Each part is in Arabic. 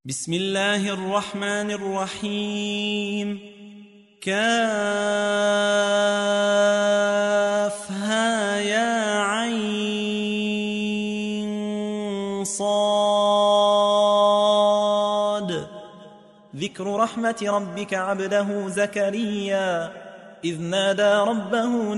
بسم الله الرحمن الرحيم. كافها يا عين صاد. ذكر رحمة ربك عبده زكريا إذ نادى ربه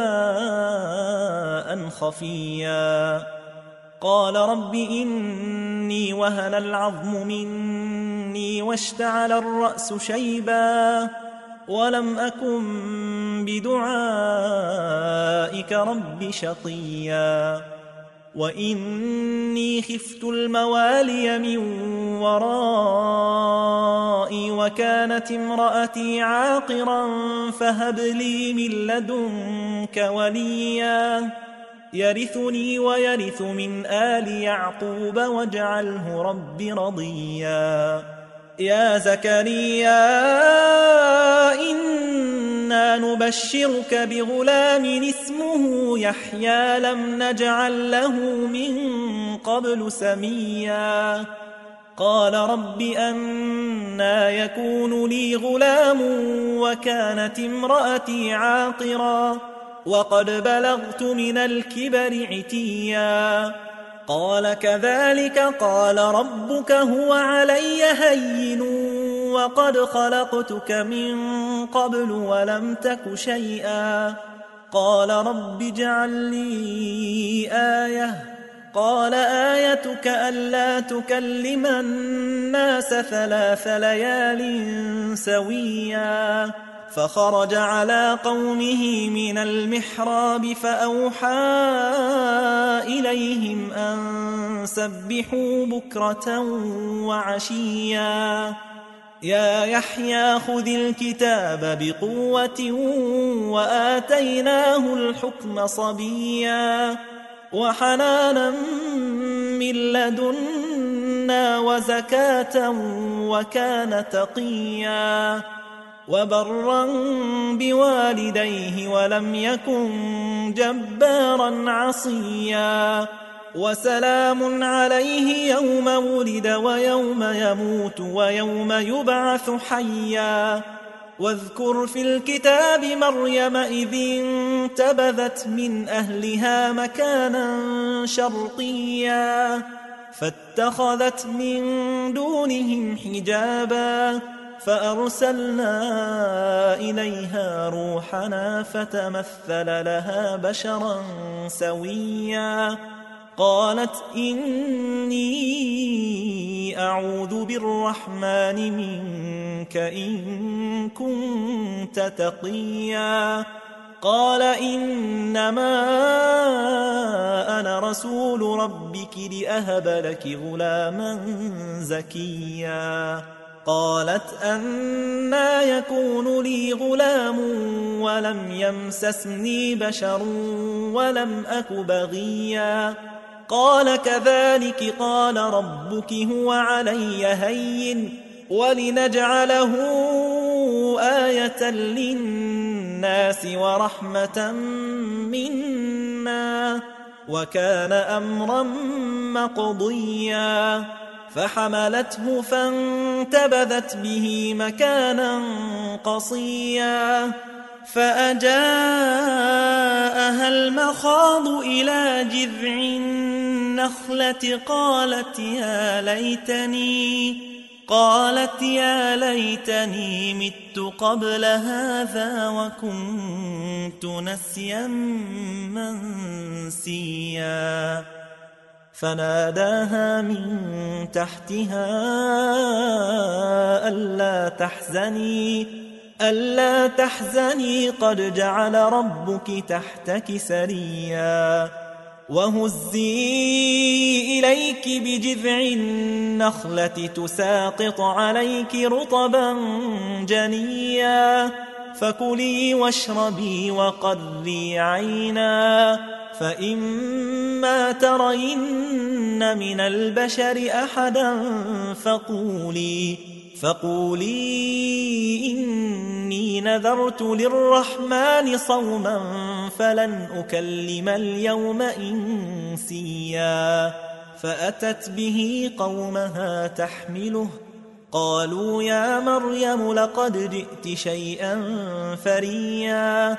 نداء خفيا قال رب إني وهن العظم مني واشتعل الرأس شيبا ولم أكن بدعائك رب شقيا وإني خفت الموالي من ورائي وكانت امرأتي عاقرا فهب لي من لدنك وليا يرثني ويرث من آل يعقوب واجعله رب رضيا. يا زكريا إنا نبشرك بغلام اسمه يحيى لم نجعل له من قبل سميا قال رب أنى يكون لي غلام وكانت امرأتي عاقرا وقد بلغت من الكبر عتيا قال كذلك قال ربك هو علي هين وقد خلقتك من قبل ولم تك شيئا قال رب اجعل لي آية قال آيتك ألا تكلم الناس 3 ليال سويا فخرج على قومه من المحراب فأوحى إليهم أن سبحوا بكرة وعشيا يا يحيى خذ الكتاب بقوة وآتيناه الحكم صبيا وحنانا من لدنا وزكاة وكان تقيا وبرا بوالديه ولم يكن جبارا عصيا وسلام عليه يوم ولد ويوم يموت ويوم يبعث حيا واذكر في الكتاب مريم إذ انتبذت من أهلها مكانا شرقيا فاتخذت من دونهم حجابا فأرسلنا إليها روحنا فتمثل لها بشرا سويا قالت إني أعوذ بالرحمن منك إن كنت تقيا قال إنما أنا رسول ربك لأهب لك غلاما زكيا قالت أنى يكون لي غلام ولم يمسسني بشر ولم أك بغيا قال كذلك قال ربك هو علي هين ولنجعله آية للناس ورحمة منا وكان أمرا مقضيا فحملته فانتبذت به مكانا قصيا فأجاءها المخاض إلى جذع النخلة قالت يا ليتني مت قبل هذا وكنت نسيا منسيا فناداها من تحتها ألا تحزني قد جعل ربك تحتك سريا وهزي إليك بجذع النخلة تساقط عليك رطبا جنيا فكلي واشربي وقري عينا فإما ترين من البشر أحدا فقولي إني نذرت للرحمن صوما فلن أكلم اليوم إنسيا فأتت به قومها تحمله قالوا يا مريم لقد جئت شيئا فريا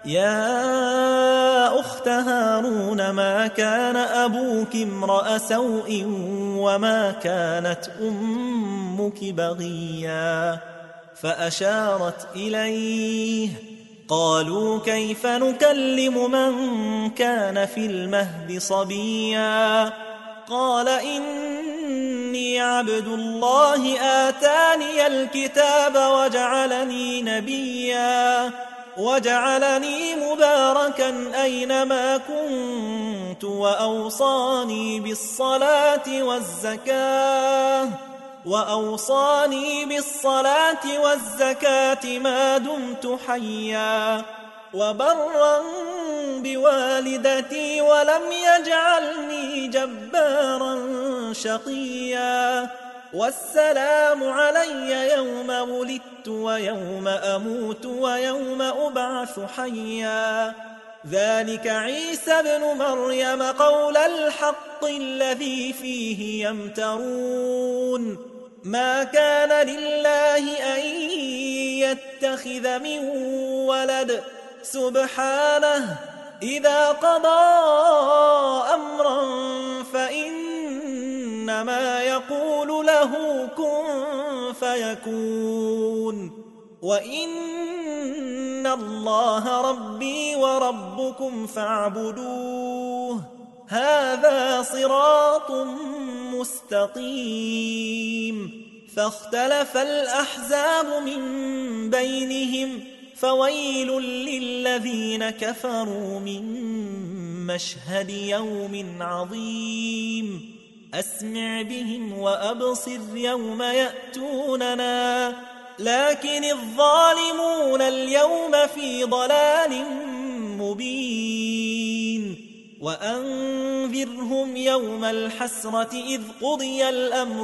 يا أخت هارون ما كان أبوك امرأ سوء وما كانت أمك بغيا فأشارت إليه قالوا كيف نكلم من كان في المهد صبيا قال إني عبد الله آتاني الكتاب وجعلني مباركا أينما كنت وأوصاني بالصلاة والزكاة ما دمت حيا وبرا بوالدتي ولم يجعلني جبارا شقيا والسلام علي يوم ولدت ويوم أموت ويوم أبعث حيا ذلك عيسى ابن مريم قول الحق الذي فيه يمترون ما كان لله أن يتخذ من ولد سبحانه إذا قضى أمرا فإنما يقول له كن فيكون وإن الله ربي وربكم فاعبدوه هذا صراط مستقيم فاختلف الأحزاب من بينهم فويل للذين كفروا من مشهد يوم عظيم أسمع بهم وأبصر يوم يأتوننا لكن الظالمون اليوم في ضلال مبين وأنذرهم يوم الحسرة إذ قضي الأمر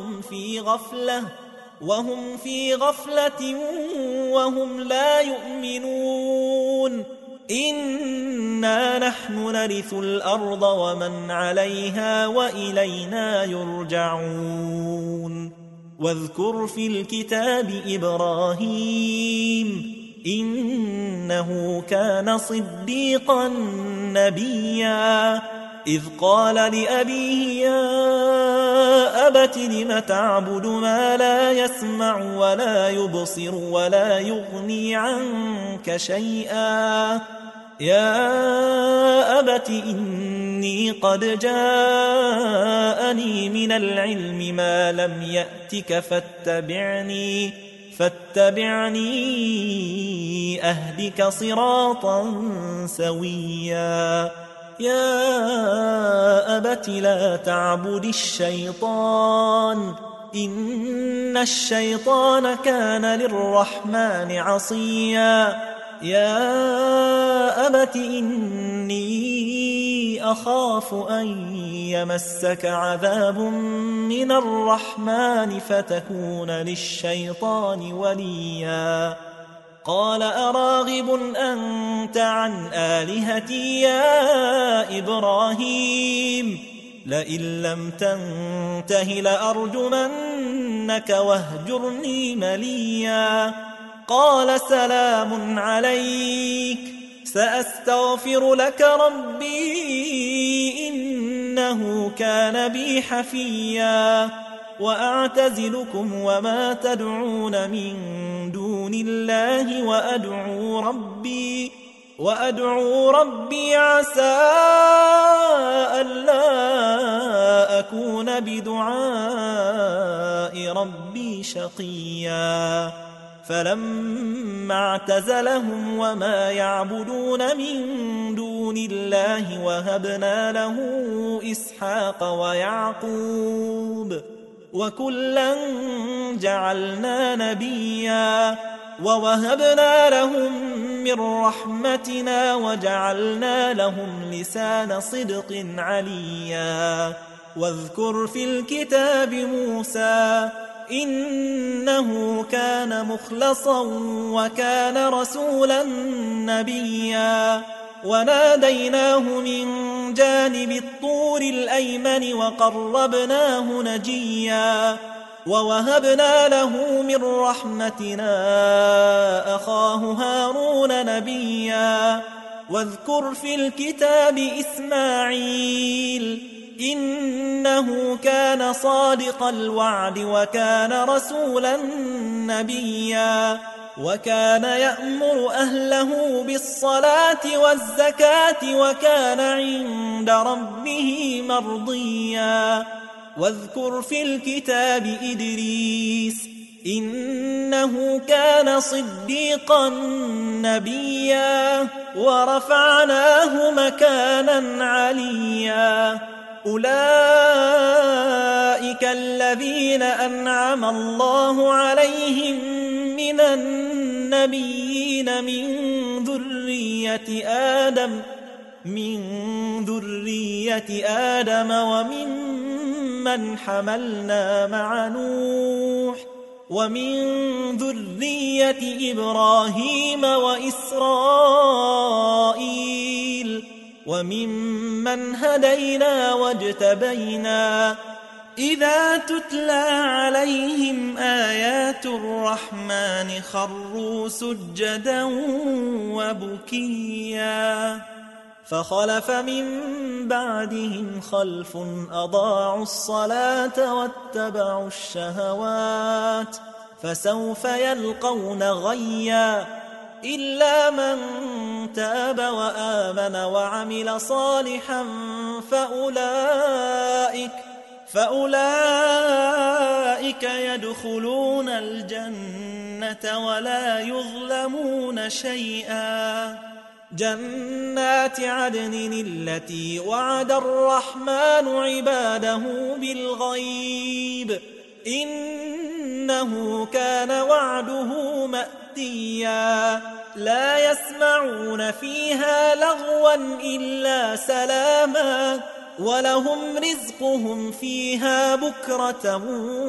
وهم في غفلة وهم لا يؤمنون إنا نحن نرث الأرض ومن عليها وإلينا يرجعون واذكر في الكتاب إبراهيم إنه كان صديقا نبيا إذ قال لأبيه يا أبت لم تعبد ما لا يسمع ولا يبصر ولا يغني عنك شيئا يا أبت إني قد جاءني من العلم ما لم يأتك فاتبعني أهدك صراطا سويا يا أبت لا تعبد الشيطان إن الشيطان كان للرحمن عصيا يا أبت إني أخاف أن يمسك عذاب من الرحمن فتكون للشيطان وليا قال أراغب أنت عن آلهتي يا إبراهيم لئن لم تنته لأرجمنك واهجرني مليا قال سلام عليك سأستغفر لك ربي إنه كان بي حفيا وأعتزلكم وما تدعون من دون الله وأدعو ربي عسى ألا أكون بدعاء ربي شقيا فلما اعتزلهم وما يعبدون من دون الله وهبنا له إسحاق ويعقوب وكلا جعلنا نبيا ووهبنا لهم من رحمتنا وجعلنا لهم لسان صدق عليا واذكر في الكتاب موسى إنه كان مخلصا وكان رسولا نبيا وناديناه من جانب الطور الأيمن وقربناه نجيا ووهبنا له من رحمتنا أخاه هارون نبيا واذكر في الكتاب إسماعيل إنه كان صادق الوعد وكان رسولا نبيا وكان يأمر أهله بالصلاة والزكاة وكان عند ربه مرضيا واذكر في الكتاب إدريس إنه كان صديقا نبيا ورفعناه مكانا عليا أولئك الذين أنعم الله عليهم من النبيين من ذرية آدم وممن حملنا مع نوح ومن ذرية إبراهيم وإسرائيل وممن هدينا واجتبينا إذا تتلى عليهم آيات الرحمن خروا سجدا وبكيا فخلف من بعدهم خلف أضاعوا الصلاة واتبعوا الشهوات فسوف يلقون غيا إلا من تاب وآمن وعمل صالحا فأولئك يدخلون الجنة ولا يظلمون شيئا جنات عدن التي وعد الرحمن عباده بالغيب إنه كان وعده مأتيا لا يسمعون فيها لغوا إلا سلاما ولهم رزقهم فيها بكرة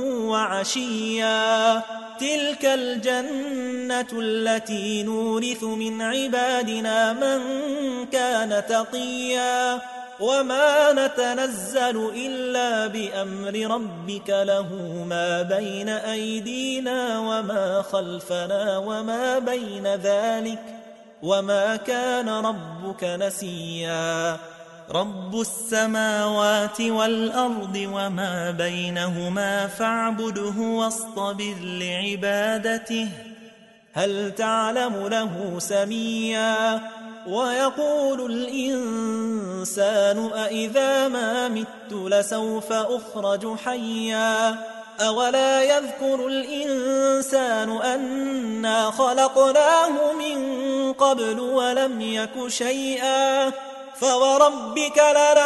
وعشيا تلك الجنة التي نورث من عبادنا من كان تقيا وما نتنزل إلا بأمر ربك له ما بين أيدينا وما خلفنا وما بين ذلك وما كان ربك نسيا رب السماوات والأرض وما بينهما فاعبده واصطبر لعبادته هل تعلم له سميا ويقول الإنسان أإذا ما مت لسوف أخرج حيا أولا يذكر الإنسان أنا خلقناه من قبل ولم يك شيئا فوربك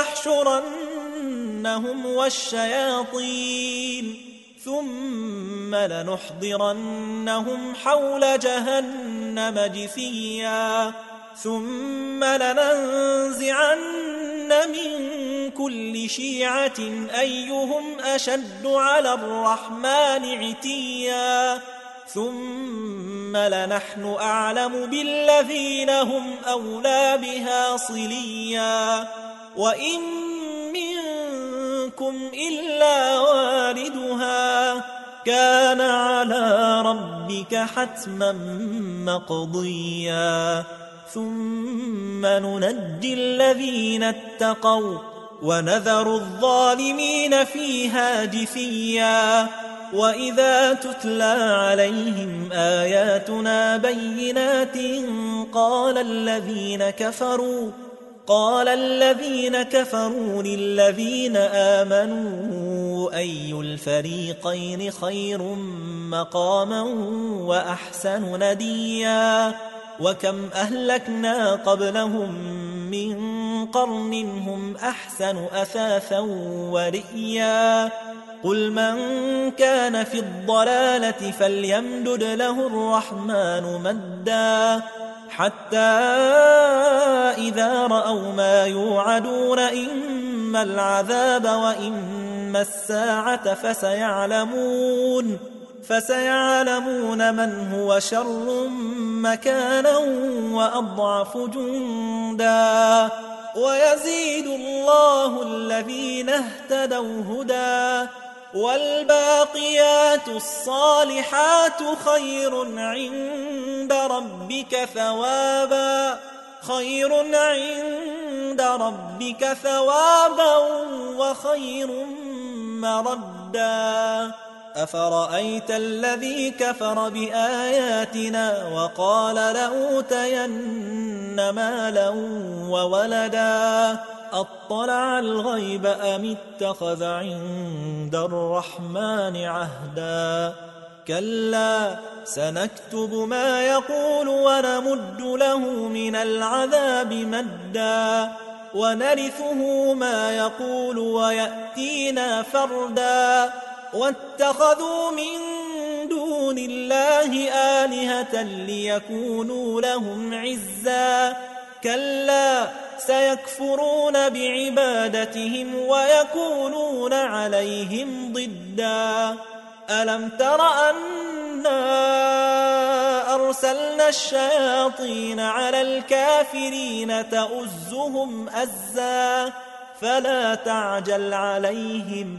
لنحشرنهم والشياطين ثم لنحضرنهم حول جهنم جثيا ثم لننزعن من كل شيعة أيهم أشد على الرحمن عتيا ثم لنحن أعلم بالذين هم أولى بها صليا وإن منكم إلا واردها كان على ربك حتما مقضيا ثم ننجي الذين اتقوا ونذر الظالمين فيها جثيا وإذا تتلى عليهم آياتنا بينات قال الذين كفروا للذين آمنوا أي الفريقين خير مقاما وأحسن نديا وكم أهلكنا قبلهم من قرن هم أحسن أثاثا ورئيا قل من كان في الضلالة فليمدد له الرحمن مدا حتى إذا رأوا ما يوعدون إما العذاب وإما الساعة فسيعلمون من هو شر مكانا وأضعف جندا ويزيد الله الذين اهتدوا هدى والباقيات الصالحات خير عند ربك ثوابا وخير مردا أفرأيت الذي كفر بآياتنا وقال لأوتين مالا وولدا أطلع الغيب أم اتخذ عند الرحمن عهدا كلا سنكتب ما يقول ونمد له من العذاب مدا ونرثه ما يقول ويأتينا فردا واتخذوا من دون الله آلهة ليكونوا لهم عزا كلا سيكفرون بعبادتهم ويكونون عليهم ضدا ألم تر أنا أرسلنا الشياطين على الكافرين تؤزهم أزا فلا تعجل عليهم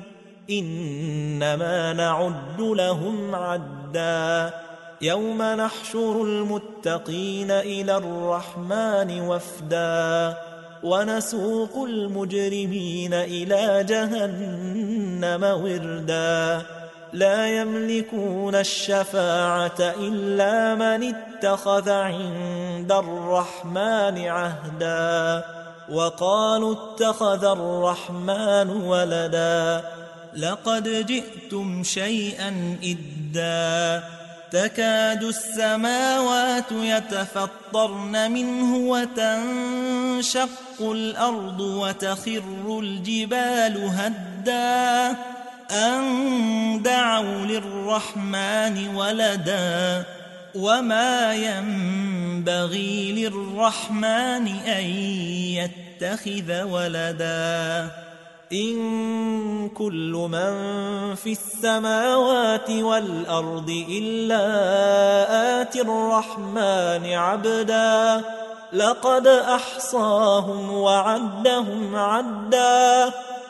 إنما نعد لهم عدا يوم نحشر المتقين إلى الرحمن وفدا ونسوق المجرمين إلى جهنم وردا لا يملكون الشفاعة إلا من اتخذ عند الرحمن عهدا وقالوا اتخذ الرحمن ولدا لقد جئتم شيئا إدا تكاد السماوات يتفطرن منه وتنشق الأرض وتخر الجبال هدا أن دعوا للرحمن ولدا وما ينبغي للرحمن أن يتخذ ولدا إن كل من في السماوات والأرض إلا آتي الرحمن عبدا لقد أحصاهم وعدهم عدا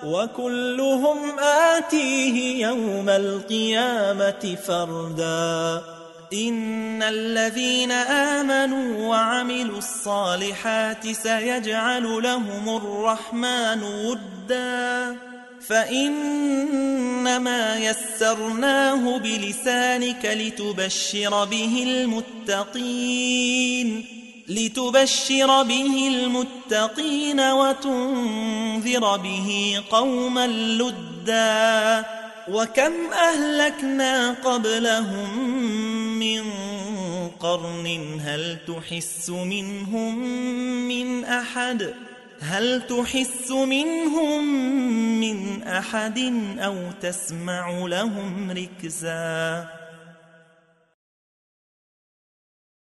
وكلهم آتيه يوم القيامة فردا إن الذين آمنوا وعملوا الصالحات سيجعل لهم الرحمن ودا فإنما يسرناه بلسانك لتبشر به المتقين وتنذر به قوما لدا وكم أهلكنا قبلهم من قرن هل تحس منهم من أحد أو تسمع لهم ركزا